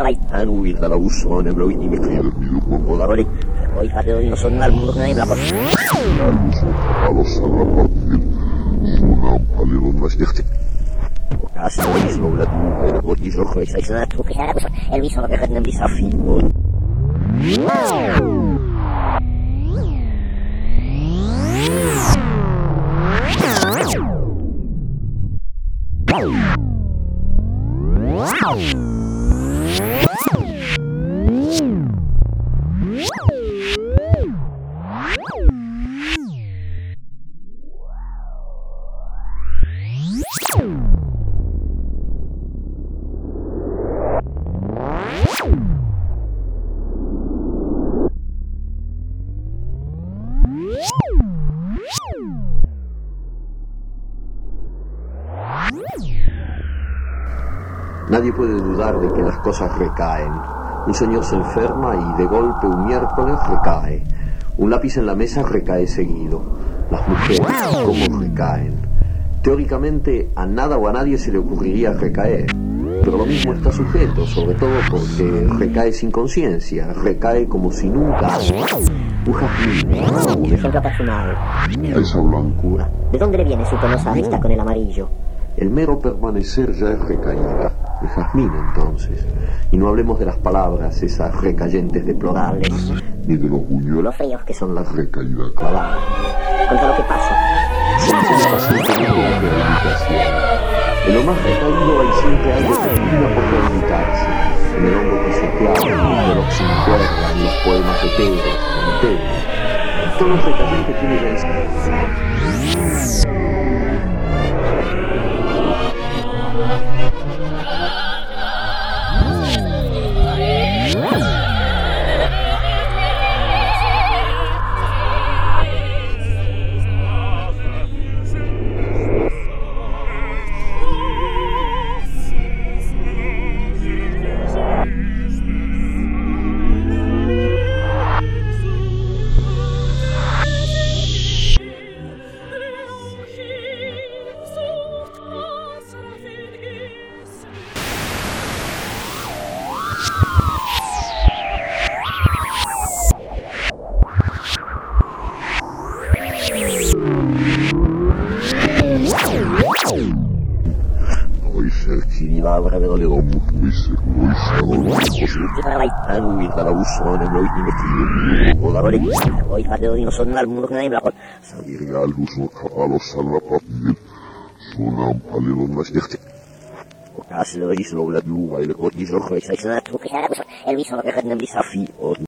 Lui dalla ussone, lui di mettere un lavori, poi fate di non sono al mondo che ne bla. Castle la due, o di gioco e sei stato che era e mi sono per non disafio. Nadie puede dudar de que las cosas recaen. Un señor se enferma y de golpe un miércoles recae. Un lápiz en la mesa recae seguido. Las mujeres, ¿cómo recaen? Teóricamente a nada o a nadie se le ocurriría recaer. Pero lo mismo está sujeto, sobre todo porque recae sin conciencia, recae como si nunca. Un jazmín, un ejemplo personal. Esa blancura. ¿De dónde le viene su penosa amistad con el amarillo? El mero permanecer ya es recaída. El jazmín, entonces. Y no hablemos de las palabras, esas recayentes deplorables, ni de los buñuelos Los fríos que son la recaída clavada. contra lo que pasa. Siempre pacientemente la rehabilitación. En lo más recaído hay siempre algo que termina por rehabilitarse. En el hongo pisoteado, en el reloj sin cuerda, en los poemas de Pedro, en Pedro. Todos los recayentes tienen la Lui dalla ussone, lui di mettere un lavori, poi fate di non sono al mondo che ne bla. Salirgallus no cavallos alla papil, suonam palilon stichte. Castle la due, il corpo di gioco e sei stato che era e mi sono per non disafio.